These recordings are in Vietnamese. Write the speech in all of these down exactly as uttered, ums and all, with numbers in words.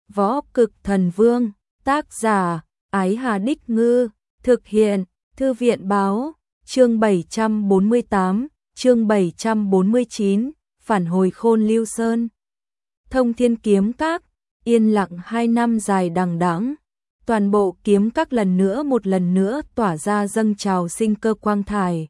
Võ Cực Thần Vương, tác giả, Ái Hà Đích Ngư, thực hiện, Thư viện Báo, chương bảy trăm bốn mươi tám, chương bảy trăm bốn mươi chín, phản hồi Khôn Lưu Sơn. Thông Thiên Kiếm Các, yên lặng hai năm dài đằng đẵng, toàn bộ kiếm các lần nữa một lần nữa tỏa ra dâng trào sinh cơ quang thải.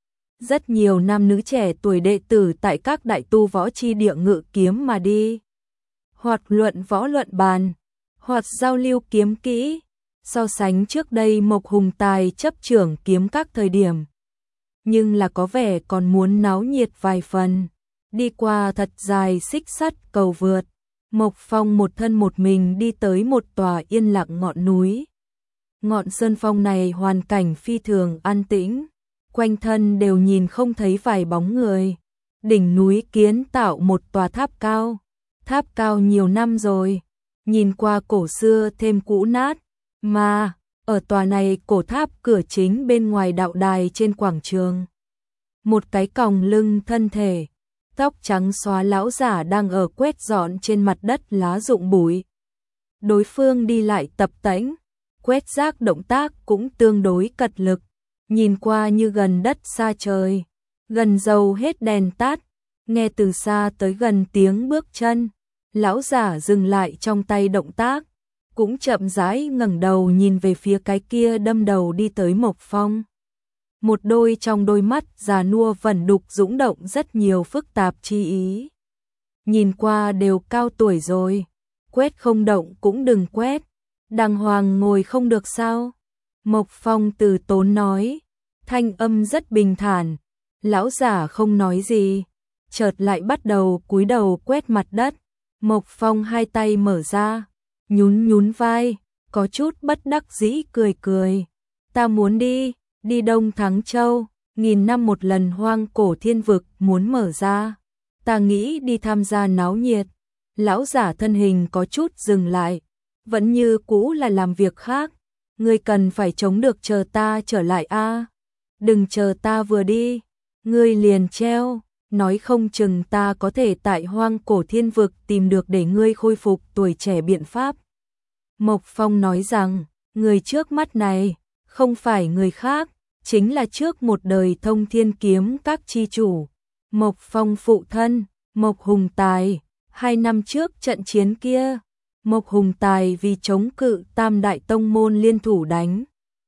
Rất nhiều nam nữ trẻ tuổi đệ tử tại các đại tu võ chi địa ngự kiếm mà đi, hoặc luận võ luận bàn, hoặc giao lưu kiếm kỹ. So sánh trước đây Mộc Hùng Tài chấp trưởng kiếm các thời điểm, nhưng là có vẻ còn muốn náo nhiệt vài phần. Đi qua thật dài xích sắt cầu vượt, Mộc Phong một thân một mình đi tới một tòa yên lặng ngọn núi. Ngọn sơn phong này hoàn cảnh phi thường an tĩnh, quanh thân đều nhìn không thấy vài bóng người. Đỉnh núi kiến tạo một tòa tháp cao, tháp cao nhiều năm rồi, nhìn qua cổ xưa thêm cũ nát, mà ở tòa này cổ tháp cửa chính bên ngoài đạo đài trên quảng trường, một cái còng lưng thân thể, tóc trắng xóa lão giả đang ở quét dọn trên mặt đất lá rụng bụi. Đối phương đi lại tập tễnh, quét rác động tác cũng tương đối cật lực, nhìn qua như gần đất xa trời, gần dầu hết đèn tắt, nghe từ xa tới gần tiếng bước chân. Lão giả dừng lại trong tay động tác, cũng chậm rãi ngẩng đầu nhìn về phía cái kia đâm đầu đi tới Mộc Phong. Một đôi trong đôi mắt già nua vẩn đục dũng động rất nhiều phức tạp chi ý. Nhìn qua đều cao tuổi rồi, quét không động cũng đừng quét, đàng hoàng ngồi không được sao? Mộc Phong từ tốn nói, thanh âm rất bình thản. Lão giả không nói gì, chợt lại bắt đầu cúi đầu quét mặt đất. Mộc Phong hai tay mở ra, nhún nhún vai, có chút bất đắc dĩ cười cười. Ta muốn đi, đi Đông Thắng Châu, nghìn năm một lần hoang cổ thiên vực muốn mở ra. Ta nghĩ đi tham gia náo nhiệt. Lão giả thân hình có chút dừng lại, vẫn như cũ là làm việc khác. Ngươi cần phải chống được chờ ta trở lại a. Đừng chờ ta vừa đi, ngươi liền treo. Nói không chừng ta có thể tại hoang cổ thiên vực tìm được để ngươi khôi phục tuổi trẻ biện pháp. Mộc Phong nói rằng, người trước mắt này, không phải người khác, chính là trước một đời Thông Thiên Kiếm Các chi chủ. Mộc Phong phụ thân, Mộc Hùng Tài, hai năm trước trận chiến kia, Mộc Hùng Tài vì chống cự tam đại tông môn liên thủ đánh.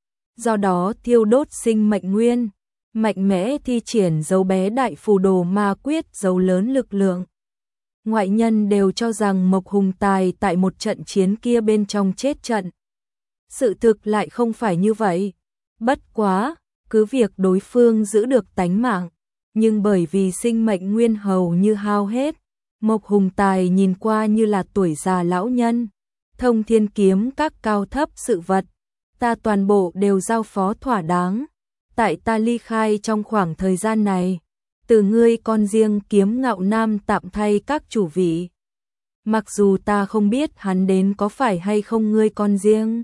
Do đó thiêu đốt sinh mệnh nguyên, mạnh mẽ thi triển dấu bé đại phù đồ ma quyết dấu lớn lực lượng. Ngoại nhân đều cho rằng Mộc Hùng Tài tại một trận chiến kia bên trong chết trận. Sự thực lại không phải như vậy. Bất quá, cứ việc đối phương giữ được tánh mạng, nhưng bởi vì sinh mệnh nguyên hầu như hao hết, Mộc Hùng Tài nhìn qua như là tuổi già lão nhân. Thông Thiên Kiếm Các cao thấp sự vật, ta toàn bộ đều giao phó thỏa đáng. Tại ta ly khai trong khoảng thời gian này, từ ngươi con riêng Kiếm Ngạo Nam tạm thay các chủ vị. Mặc dù ta không biết hắn đến có phải hay không ngươi con riêng.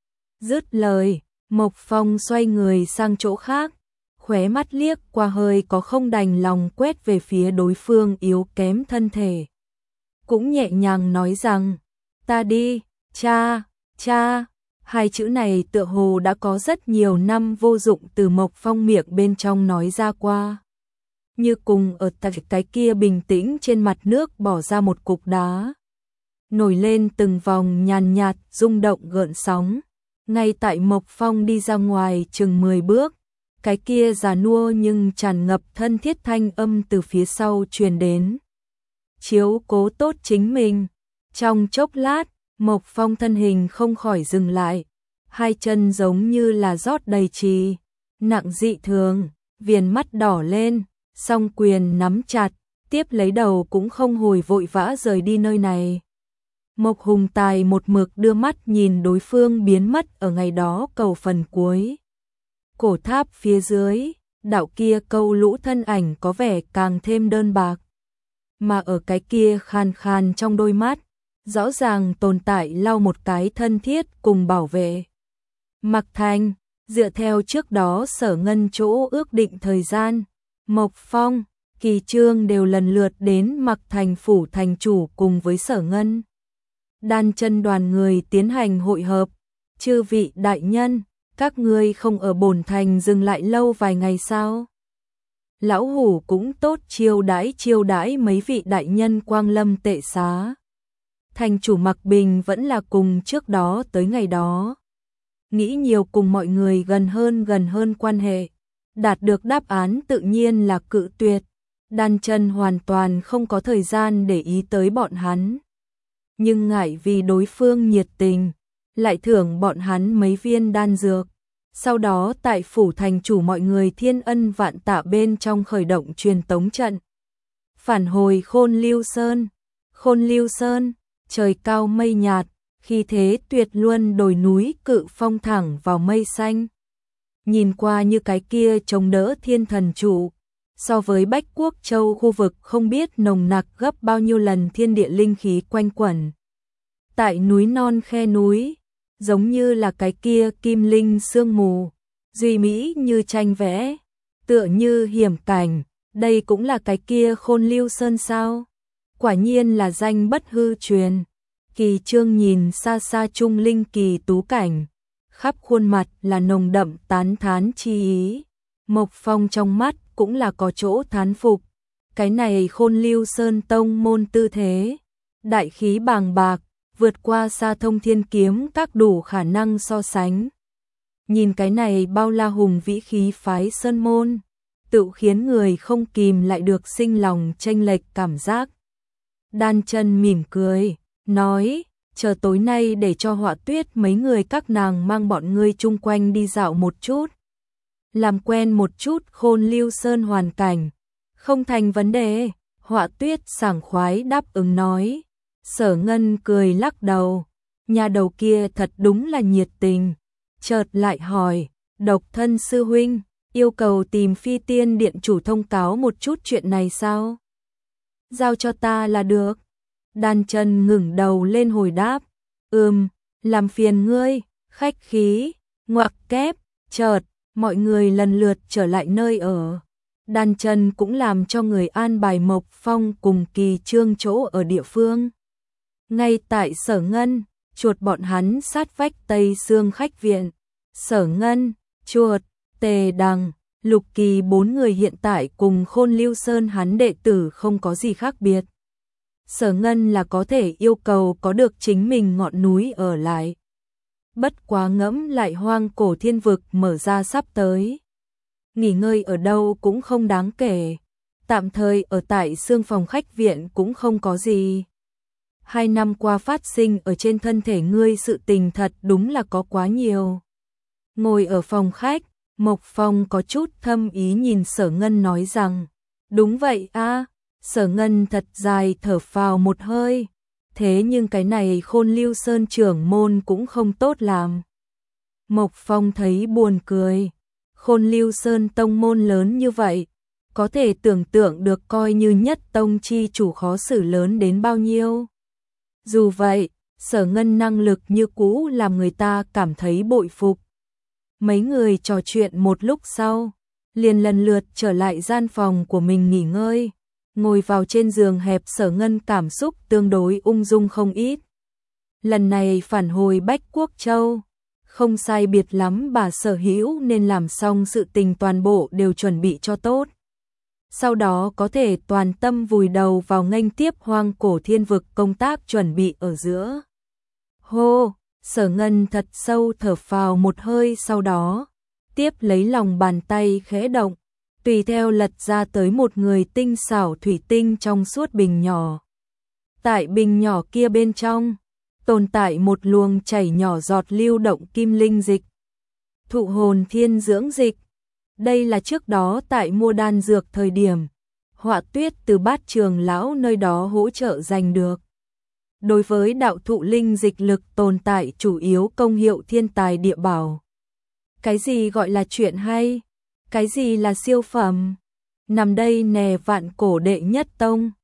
Dứt lời, Mộc Phong xoay người sang chỗ khác, khóe mắt liếc qua hơi có không đành lòng quét về phía đối phương yếu kém thân thể. Cũng nhẹ nhàng nói rằng, ta đi, cha, cha. Hai chữ này tựa hồ đã có rất nhiều năm vô dụng từ Mộc Phong miệng bên trong nói ra qua. Như cùng ở tại cái kia bình tĩnh trên mặt nước bỏ ra một cục đá. Nổi lên từng vòng nhàn nhạt rung động gợn sóng. Ngay tại Mộc Phong đi ra ngoài chừng mười bước, cái kia già nua nhưng tràn ngập thân thiết thanh âm từ phía sau truyền đến. Chiếu cố tốt chính mình. Trong chốc lát, Mộc Phong thân hình không khỏi dừng lại, hai chân giống như là rót đầy trì, nặng dị thường, viền mắt đỏ lên, song quyền nắm chặt, tiếp lấy đầu cũng không hồi vội vã rời đi nơi này. Mộc Hùng Tài một mực đưa mắt nhìn đối phương biến mất ở ngày đó cầu phần cuối. Cổ tháp phía dưới, đạo kia câu lũ thân ảnh có vẻ càng thêm đơn bạc. Mà ở cái kia khan khan trong đôi mắt, rõ ràng tồn tại lau một cái thân thiết cùng bảo vệ. Mặc Thành, dựa theo trước đó Sở Ngân chỗ ước định thời gian, Mộc Phong, Kỳ Trương đều lần lượt đến Mặc Thành phủ thành chủ cùng với Sở Ngân. Đan chân đoàn người tiến hành hội hợp. Chư vị đại nhân, các ngươi không ở bổn thành dừng lại lâu vài ngày sao? Lão hủ cũng tốt chiêu đãi chiêu đãi mấy vị đại nhân quang lâm tệ xá. Thành chủ Mặc Bình vẫn là cùng trước đó tới ngày đó. Nghĩ nhiều cùng mọi người gần hơn gần hơn quan hệ. Đạt được đáp án tự nhiên là cự tuyệt. Đan chân hoàn toàn không có thời gian để ý tới bọn hắn. Nhưng ngại vì đối phương nhiệt tình, lại thưởng bọn hắn mấy viên đan dược. Sau đó tại phủ thành chủ mọi người thiên ân vạn tạ bên trong khởi động truyền tống trận. Phản hồi Khôn Lưu Sơn. Khôn Lưu Sơn, trời cao mây nhạt, khi thế tuyệt luân đồi núi cự phong thẳng vào mây xanh. Nhìn qua như cái kia chống đỡ thiên thần trụ, so với Bách Quốc Châu khu vực không biết nồng nặc gấp bao nhiêu lần thiên địa linh khí quanh quẩn. Tại núi non khe núi, giống như là cái kia kim linh sương mù, duy mỹ như tranh vẽ, tựa như hiểm cảnh, đây cũng là cái kia Khôn Lưu Sơn sao? Quả nhiên là danh bất hư truyền. Kỳ Trương nhìn xa xa trung linh kỳ tú cảnh, khắp khuôn mặt là nồng đậm tán thán chi ý. Mộc Phong trong mắt cũng là có chỗ thán phục. Cái này Khôn Lưu Sơn tông môn tư thế, đại khí bàng bạc, vượt qua xa Thông Thiên Kiếm các đủ khả năng so sánh. Nhìn cái này bao la hùng vĩ khí phái sơn môn, tự khiến người không kìm lại được sinh lòng chênh lệch cảm giác. Đan chân mỉm cười, nói, chờ tối nay để cho Họa Tuyết mấy người các nàng mang bọn ngươi chung quanh đi dạo một chút. Làm quen một chút Khôn Lưu Sơn hoàn cảnh, không thành vấn đề. Họa Tuyết sảng khoái đáp ứng nói. Sở Ngân cười lắc đầu, nhà đầu kia thật đúng là nhiệt tình. Chợt lại hỏi, Độc Thân sư huynh, yêu cầu tìm Phi Tiên Điện chủ thông cáo một chút chuyện này sao? Giao cho ta là được. Đan chân ngẩng đầu lên hồi đáp, ừm, làm phiền ngươi, khách khí, ngoặc kép. Chợt, mọi người lần lượt trở lại nơi ở. Đan chân cũng làm cho người an bài Mộc Phong cùng Kỳ Trương chỗ ở địa phương. Ngay tại Sở Ngân, chuột bọn hắn sát vách Tây Sương khách viện. Sở Ngân, chuột, Tề Đằng, Lục Kỳ bốn người hiện tại cùng Khôn Lưu Sơn hắn đệ tử không có gì khác biệt. Sở Ngân là có thể yêu cầu có được chính mình ngọn núi ở lại. Bất quá ngẫm lại hoang cổ thiên vực mở ra sắp tới. Nghỉ ngơi ở đâu cũng không đáng kể. Tạm thời ở tại Sương phòng khách viện cũng không có gì. Hai năm qua phát sinh ở trên thân thể ngươi sự tình thật đúng là có quá nhiều. Ngồi ở phòng khách, Mộc Phong có chút thâm ý nhìn Sở Ngân nói rằng, đúng vậy a. Sở Ngân thật dài thở phào một hơi. Thế nhưng cái này Khôn Lưu Sơn trưởng môn cũng không tốt làm. Mộc Phong thấy buồn cười. Khôn Lưu Sơn tông môn lớn như vậy, có thể tưởng tượng được coi như nhất tông chi chủ khó xử lớn đến bao nhiêu. Dù vậy, Sở Ngân năng lực như cũ làm người ta cảm thấy bội phục. Mấy người trò chuyện một lúc sau, liền lần lượt trở lại gian phòng của mình nghỉ ngơi. Ngồi vào trên giường hẹp, Sở Ngân cảm xúc tương đối ung dung không ít. Lần này phản hồi Bách Quốc Châu, không sai biệt lắm bà Sở Hữu nên làm xong sự tình toàn bộ đều chuẩn bị cho tốt. Sau đó có thể toàn tâm vùi đầu vào nghênh tiếp hoang cổ thiên vực công tác chuẩn bị ở giữa. Hô, Sở Ngân thật sâu thở phào một hơi, sau đó tiếp lấy lòng bàn tay khẽ động, tùy theo lật ra tới một người tinh xảo thủy tinh trong suốt bình nhỏ. Tại bình nhỏ kia bên trong, tồn tại một luồng chảy nhỏ giọt lưu động kim linh dịch. Thụ hồn thiên dưỡng dịch. Đây là trước đó tại mua đan dược thời điểm, Họa Tuyết từ Bát Trường lão nơi đó hỗ trợ giành được. Đối với đạo thụ linh dịch lực tồn tại chủ yếu công hiệu thiên tài địa bảo. Cái gì gọi là chuyện hay? Cái gì là siêu phẩm? Nằm đây nè vạn cổ đệ nhất tông,